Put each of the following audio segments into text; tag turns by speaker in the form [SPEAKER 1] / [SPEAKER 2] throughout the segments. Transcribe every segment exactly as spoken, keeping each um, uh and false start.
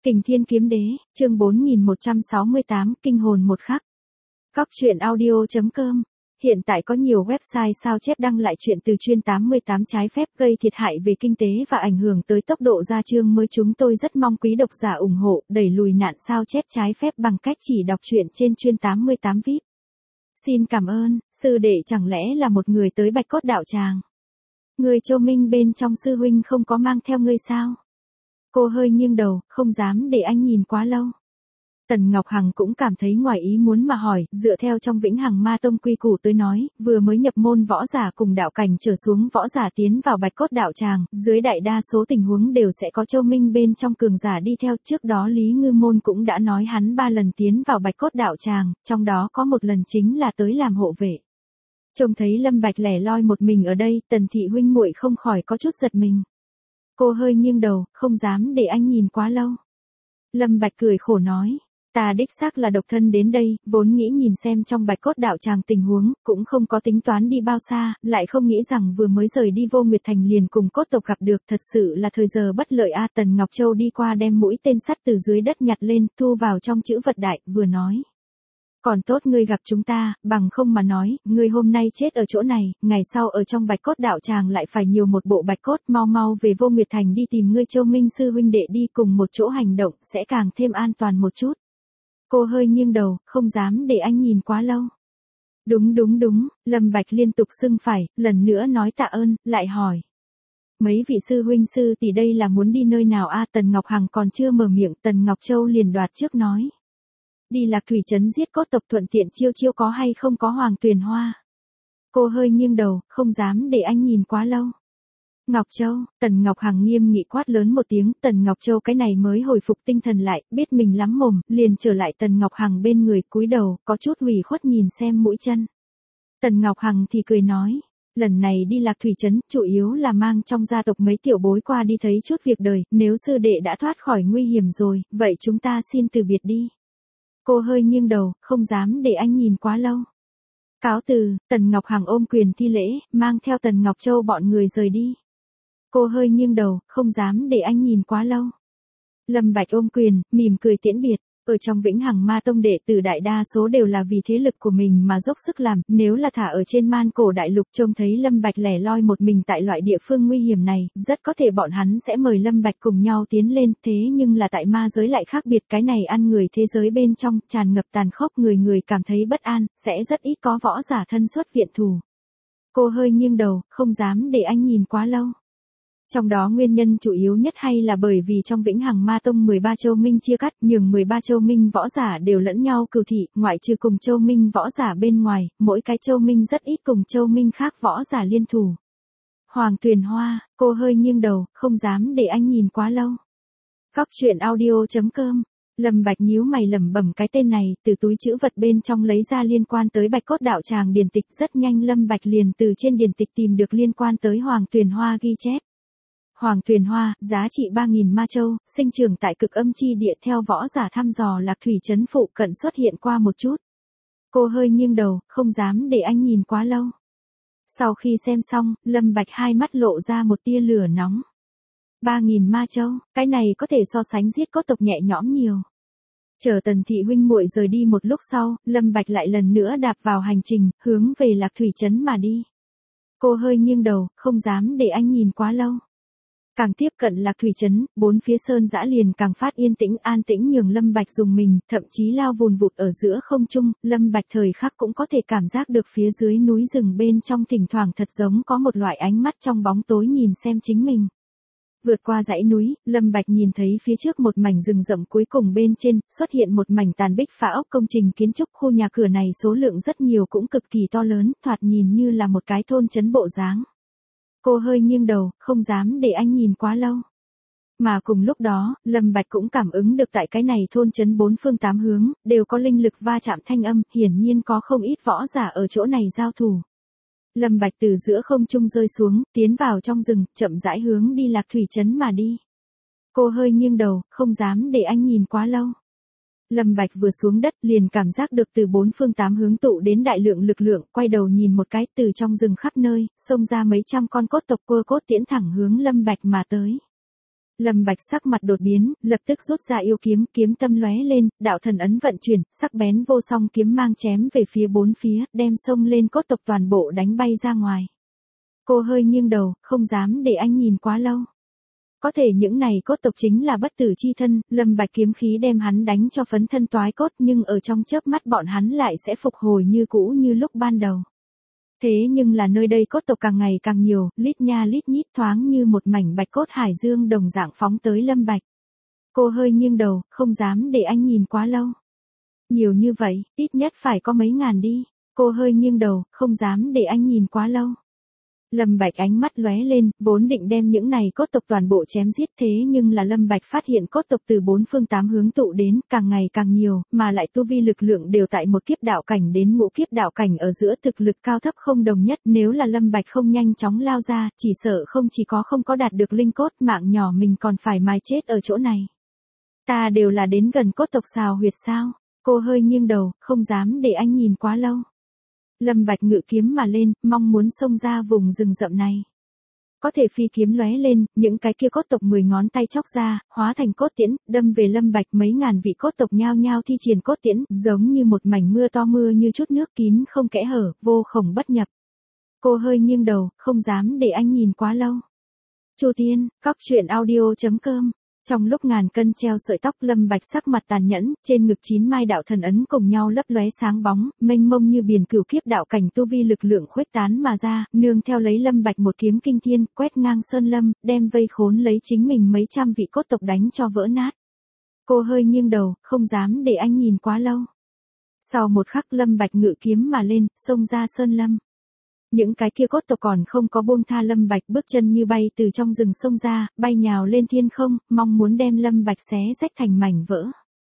[SPEAKER 1] Kình Thiên Kiếm Đế, chương bốn nghìn một trăm sáu mươi tám, kinh hồn một khắc. Góc truyện audio chấm com. Hiện tại có nhiều website sao chép đăng lại chuyện từ chuyên tám mươi tám trái phép gây thiệt hại về kinh tế và ảnh hưởng tới tốc độ ra chương mới. Chúng tôi rất mong quý độc giả ủng hộ, đẩy lùi nạn sao chép trái phép bằng cách chỉ đọc truyện trên chuyên tám mươi tám vê i pê. Xin cảm ơn, sư đệ chẳng lẽ là một người tới Bạch Cốt Đạo Tràng? Người Châu Minh bên trong sư huynh không có mang theo ngươi sao? Cô hơi nghiêng đầu, không dám để anh nhìn quá lâu. Tần Ngọc Hằng cũng cảm thấy ngoài ý muốn mà hỏi, dựa theo trong Vĩnh Hằng Ma Tông quy củ tới nói, vừa mới nhập môn võ giả cùng đạo cảnh trở xuống võ giả tiến vào Bạch Cốt Đạo Tràng, dưới đại đa số tình huống đều sẽ có Châu Minh bên trong cường giả đi theo. Trước đó Lý Ngư Môn cũng đã nói hắn ba lần tiến vào Bạch Cốt Đạo Tràng, trong đó có một lần chính là tới làm hộ vệ. Trông thấy Lâm Bạch lẻ loi một mình ở đây, Tần thị huynh muội không khỏi có chút giật mình. Cô hơi nghiêng đầu, không dám để anh nhìn quá lâu. Lâm Bạch cười khổ nói, ta đích xác là độc thân đến đây, vốn nghĩ nhìn xem trong Bạch Cốt Đạo Tràng tình huống, cũng không có tính toán đi bao xa, lại không nghĩ rằng vừa mới rời đi Vô Nguyệt Thành liền cùng cốt tộc gặp được, thật sự là thời giờ bất lợi a. Tần Ngọc Châu đi qua đem mũi tên sắt từ dưới đất nhặt lên, thu vào trong chữ vật đại, vừa nói. Còn tốt ngươi gặp chúng ta, bằng không mà nói, ngươi hôm nay chết ở chỗ này, ngày sau ở trong Bạch Cốt Đạo Tràng lại phải nhiều một bộ bạch cốt. Mau mau về Vô Nguyệt Thành đi tìm ngươi Châu Minh sư huynh đệ đi, cùng một chỗ hành động, sẽ càng thêm an toàn một chút. Cô hơi nghiêng đầu, không dám để anh nhìn quá lâu. Đúng đúng đúng, Lâm Bạch liên tục xưng phải, lần nữa nói tạ ơn, lại hỏi. Mấy vị sư huynh sư tỷ đây là muốn đi nơi nào a? Tần Ngọc Hằng còn chưa mở miệng, Tần Ngọc Châu liền đoạt trước nói. Đi Lạc Thủy Trấn giết cốt tộc, thuận tiện chiêu chiêu có hay không có Hoàng Tuyền Hoa. Cô hơi nghiêng đầu, không dám để anh nhìn quá lâu. Ngọc Châu, Tần Ngọc Hằng nghiêm nghị quát lớn một tiếng. Tần Ngọc Châu cái này mới hồi phục tinh thần lại, biết mình lắm mồm, liền trở lại Tần Ngọc Hằng bên người, cúi đầu, có chút ủy khuất nhìn xem mũi chân. Tần Ngọc Hằng thì cười nói, lần này đi Lạc Thủy Trấn, chủ yếu là mang trong gia tộc mấy tiểu bối qua đi thấy chút việc đời, nếu sư đệ đã thoát khỏi nguy hiểm rồi, vậy chúng ta xin từ biệt đi. Cô hơi nghiêng đầu, không dám để anh nhìn quá lâu. Cáo từ, Tần Ngọc Hằng ôm quyền thi lễ, mang theo Tần Ngọc Châu bọn người rời đi. Cô hơi nghiêng đầu, không dám để anh nhìn quá lâu. Lâm Bạch ôm quyền, mỉm cười tiễn biệt. Ở trong Vĩnh Hằng Ma Tông đệ tử đại đa số đều là vì thế lực của mình mà dốc sức làm, nếu là thả ở trên Man Cổ Đại Lục trông thấy Lâm Bạch lẻ loi một mình tại loại địa phương nguy hiểm này, rất có thể bọn hắn sẽ mời Lâm Bạch cùng nhau tiến lên, thế nhưng là tại ma giới lại khác biệt, cái này ăn người thế giới bên trong, tràn ngập tàn khốc, người người cảm thấy bất an, sẽ rất ít có võ giả thân xuất viện thủ. Cô hơi nghiêng đầu, không dám để anh nhìn quá lâu. Trong đó nguyên nhân chủ yếu nhất hay là bởi vì trong Vĩnh Hằng Ma Tông mười ba châu minh chia cắt, nhường mười ba châu minh võ giả đều lẫn nhau cừu thị, ngoại trừ cùng châu minh võ giả bên ngoài, mỗi cái châu minh rất ít cùng châu minh khác võ giả liên thủ. Hoàng Tuyền Hoa, cô hơi nghiêng đầu, không dám để anh nhìn quá lâu. Góc truyện audio chấm com. Lâm Bạch nhíu mày lẩm bẩm cái tên này, từ túi trữ vật bên trong lấy ra liên quan tới Bạch Cốt Đạo Tràng điển tịch, rất nhanh Lâm Bạch liền từ trên điển tịch tìm được liên quan tới Hoàng Tuyền Hoa ghi chép. Hoàng Tuyền Hoa, giá trị ba nghìn ma châu, sinh trưởng tại cực âm chi địa, theo võ giả thăm dò Lạc Thủy Trấn phụ cận xuất hiện qua một chút. Cô hơi nghiêng đầu, không dám để anh nhìn quá lâu. Sau khi xem xong, Lâm Bạch hai mắt lộ ra một tia lửa nóng. ba nghìn ma châu, cái này có thể so sánh giết cốt tộc nhẹ nhõm nhiều. Chờ Tần thị huynh muội rời đi một lúc sau, Lâm Bạch lại lần nữa đạp vào hành trình, hướng về Lạc Thủy Trấn mà đi. Cô hơi nghiêng đầu, không dám để anh nhìn quá lâu. Càng tiếp cận Lạc Thủy Trấn, bốn phía sơn dã liền càng phát yên tĩnh, an tĩnh nhường Lâm Bạch dùng mình, thậm chí lao vùn vụt ở giữa không trung, Lâm Bạch thời khắc cũng có thể cảm giác được phía dưới núi rừng bên trong thỉnh thoảng thật giống có một loại ánh mắt trong bóng tối nhìn xem chính mình. Vượt qua dãy núi, Lâm Bạch nhìn thấy phía trước một mảnh rừng rậm, cuối cùng bên trên, xuất hiện một mảnh tàn bích phá ốc công trình kiến trúc. Khu nhà cửa này số lượng rất nhiều, cũng cực kỳ to lớn, thoạt nhìn như là một cái thôn trấn bộ dáng. Cô hơi nghiêng đầu, không dám để anh nhìn quá lâu. Mà cùng lúc đó, Lâm Bạch cũng cảm ứng được tại cái này thôn trấn bốn phương tám hướng, đều có linh lực va chạm thanh âm, hiển nhiên có không ít võ giả ở chỗ này giao thủ. Lâm Bạch từ giữa không trung rơi xuống, tiến vào trong rừng, chậm rãi hướng đi Lạc Thủy Trấn mà đi. Cô hơi nghiêng đầu, không dám để anh nhìn quá lâu. Lâm Bạch vừa xuống đất liền cảm giác được từ bốn phương tám hướng tụ đến đại lượng lực lượng, quay đầu nhìn một cái, từ trong rừng khắp nơi, xông ra mấy trăm con cốt tộc cua cốt tiễn thẳng hướng Lâm Bạch mà tới. Lâm Bạch sắc mặt đột biến, lập tức rút ra yêu kiếm, kiếm tâm lóe lên, đạo thần ấn vận chuyển, sắc bén vô song kiếm mang chém về phía bốn phía, đem xông lên cốt tộc toàn bộ đánh bay ra ngoài. Cô hơi nghiêng đầu, không dám để anh nhìn quá lâu. Có thể những này cốt tộc chính là bất tử chi thân, Lâm Bạch kiếm khí đem hắn đánh cho phấn thân toái cốt, nhưng ở trong chớp mắt bọn hắn lại sẽ phục hồi như cũ như lúc ban đầu. Thế nhưng là nơi đây cốt tộc càng ngày càng nhiều, lít nha lít nhít thoáng như một mảnh bạch cốt hải dương đồng dạng phóng tới Lâm Bạch. Cô hơi nghiêng đầu, không dám để anh nhìn quá lâu. Nhiều như vậy, ít nhất phải có mấy ngàn đi. Cô hơi nghiêng đầu, không dám để anh nhìn quá lâu. Lâm Bạch ánh mắt lóe lên, vốn định đem những này cốt tộc toàn bộ chém giết, thế nhưng là Lâm Bạch phát hiện cốt tộc từ bốn phương tám hướng tụ đến, càng ngày càng nhiều, mà lại tu vi lực lượng đều tại một kiếp đạo cảnh đến ngũ kiếp đạo cảnh ở giữa, thực lực cao thấp không đồng nhất, nếu là Lâm Bạch không nhanh chóng lao ra, chỉ sợ không chỉ có không có đạt được linh cốt, mạng nhỏ mình còn phải mài chết ở chỗ này. Ta đều là đến gần cốt tộc xào huyệt sao? Cô hơi nghiêng đầu, không dám để anh nhìn quá lâu. Lâm Bạch ngự kiếm mà lên, mong muốn xông ra vùng rừng rậm này. Có thể phi kiếm lóe lên, những cái kia cốt tộc mười ngón tay chóc ra, hóa thành cốt tiễn, đâm về Lâm Bạch, mấy ngàn vị cốt tộc nhao nhao thi triển cốt tiễn, giống như một mảnh mưa to mưa như chút nước kín không kẽ hở, vô khổng bất nhập. Cô hơi nghiêng đầu, không dám để anh nhìn quá lâu. Chu Tiên, cóc truyện audio chấm com. Trong lúc ngàn cân treo sợi tóc, Lâm Bạch sắc mặt tàn nhẫn, trên ngực chín mai đạo thần ấn cùng nhau lấp lóe sáng bóng, mênh mông như biển cửu kiếp đạo cảnh tu vi lực lượng khuếch tán mà ra, nương theo lấy Lâm Bạch một kiếm kinh thiên, quét ngang sơn lâm, đem vây khốn lấy chính mình mấy trăm vị cốt tộc đánh cho vỡ nát. Cô hơi nghiêng đầu, không dám để anh nhìn quá lâu. Sau một khắc Lâm Bạch ngự kiếm mà lên, xông ra sơn lâm. Những cái kia cốt tộc còn không có buông tha Lâm Bạch, bước chân như bay từ trong rừng sông ra, bay nhào lên thiên không, mong muốn đem Lâm Bạch xé rách thành mảnh vỡ.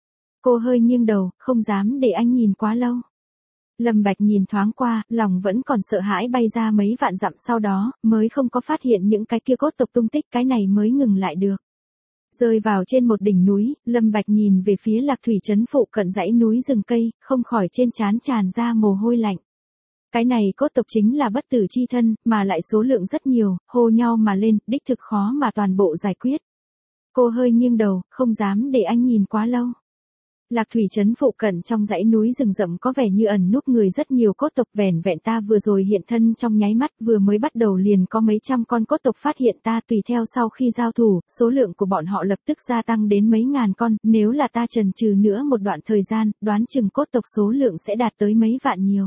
[SPEAKER 1] Cô hơi nghiêng đầu, không dám để anh nhìn quá lâu. Lâm Bạch nhìn thoáng qua, lòng vẫn còn sợ hãi, bay ra mấy vạn dặm sau đó, mới không có phát hiện những cái kia cốt tộc tung tích, cái này mới ngừng lại được. Rơi vào trên một đỉnh núi, Lâm Bạch nhìn về phía Lạc Thủy trấn phụ cận dãy núi rừng cây, không khỏi trên trán tràn ra mồ hôi lạnh. Cái này cốt tộc chính là bất tử chi thân, mà lại số lượng rất nhiều, hô nhau mà lên, đích thực khó mà toàn bộ giải quyết. Cô hơi nghiêng đầu, không dám để anh nhìn quá lâu. Lạc Thủy trấn phụ cận trong dãy núi rừng rậm có vẻ như ẩn núp người rất nhiều cốt tộc, vẻn vẹn ta vừa rồi hiện thân trong nháy mắt, vừa mới bắt đầu liền có mấy trăm con cốt tộc phát hiện ta, tùy theo sau khi giao thủ, số lượng của bọn họ lập tức gia tăng đến mấy ngàn con, nếu là ta chần chừ nữa một đoạn thời gian, đoán chừng cốt tộc số lượng sẽ đạt tới mấy vạn nhiều.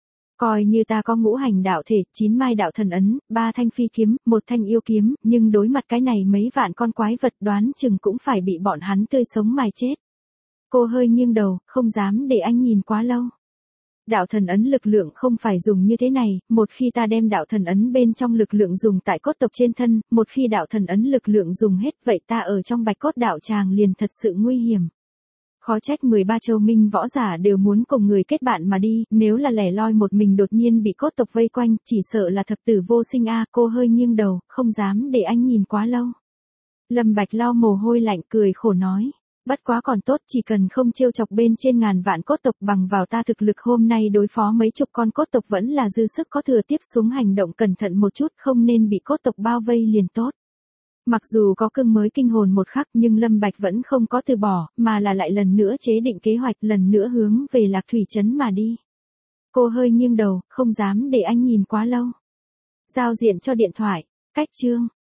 [SPEAKER 1] Coi như ta có ngũ hành đạo thể, chín mai đạo thần ấn, ba thanh phi kiếm, một thanh yêu kiếm, nhưng đối mặt cái này mấy vạn con quái vật, đoán chừng cũng phải bị bọn hắn tươi sống mài chết. Cô hơi nghiêng đầu, không dám để anh nhìn quá lâu. Đạo thần ấn lực lượng không phải dùng như thế này, một khi ta đem đạo thần ấn bên trong lực lượng dùng tại cốt tộc trên thân, một khi đạo thần ấn lực lượng dùng hết, vậy ta ở trong bạch cốt đạo tràng liền thật sự nguy hiểm. Khó trách mười ba châu minh võ giả đều muốn cùng người kết bạn mà đi, nếu là lẻ loi một mình đột nhiên bị cốt tộc vây quanh, chỉ sợ là thập tử vô sinh a. Cô hơi nghiêng đầu, không dám để anh nhìn quá lâu. Lâm Bạch lau mồ hôi lạnh, cười khổ nói, bất quá còn tốt, chỉ cần không trêu chọc bên trên ngàn vạn cốt tộc, bằng vào ta thực lực hôm nay đối phó mấy chục con cốt tộc vẫn là dư sức, có thừa tiếp xuống hành động cẩn thận một chút, không nên bị cốt tộc bao vây liền tốt. Mặc dù có cương mới kinh hồn một khắc, nhưng Lâm Bạch vẫn không có từ bỏ, mà là lại lần nữa chế định kế hoạch, lần nữa hướng về Lạc Thủy trấn mà đi. Cô hơi nghiêng đầu, không dám để anh nhìn quá lâu. Giao diện cho điện thoại, cách chương.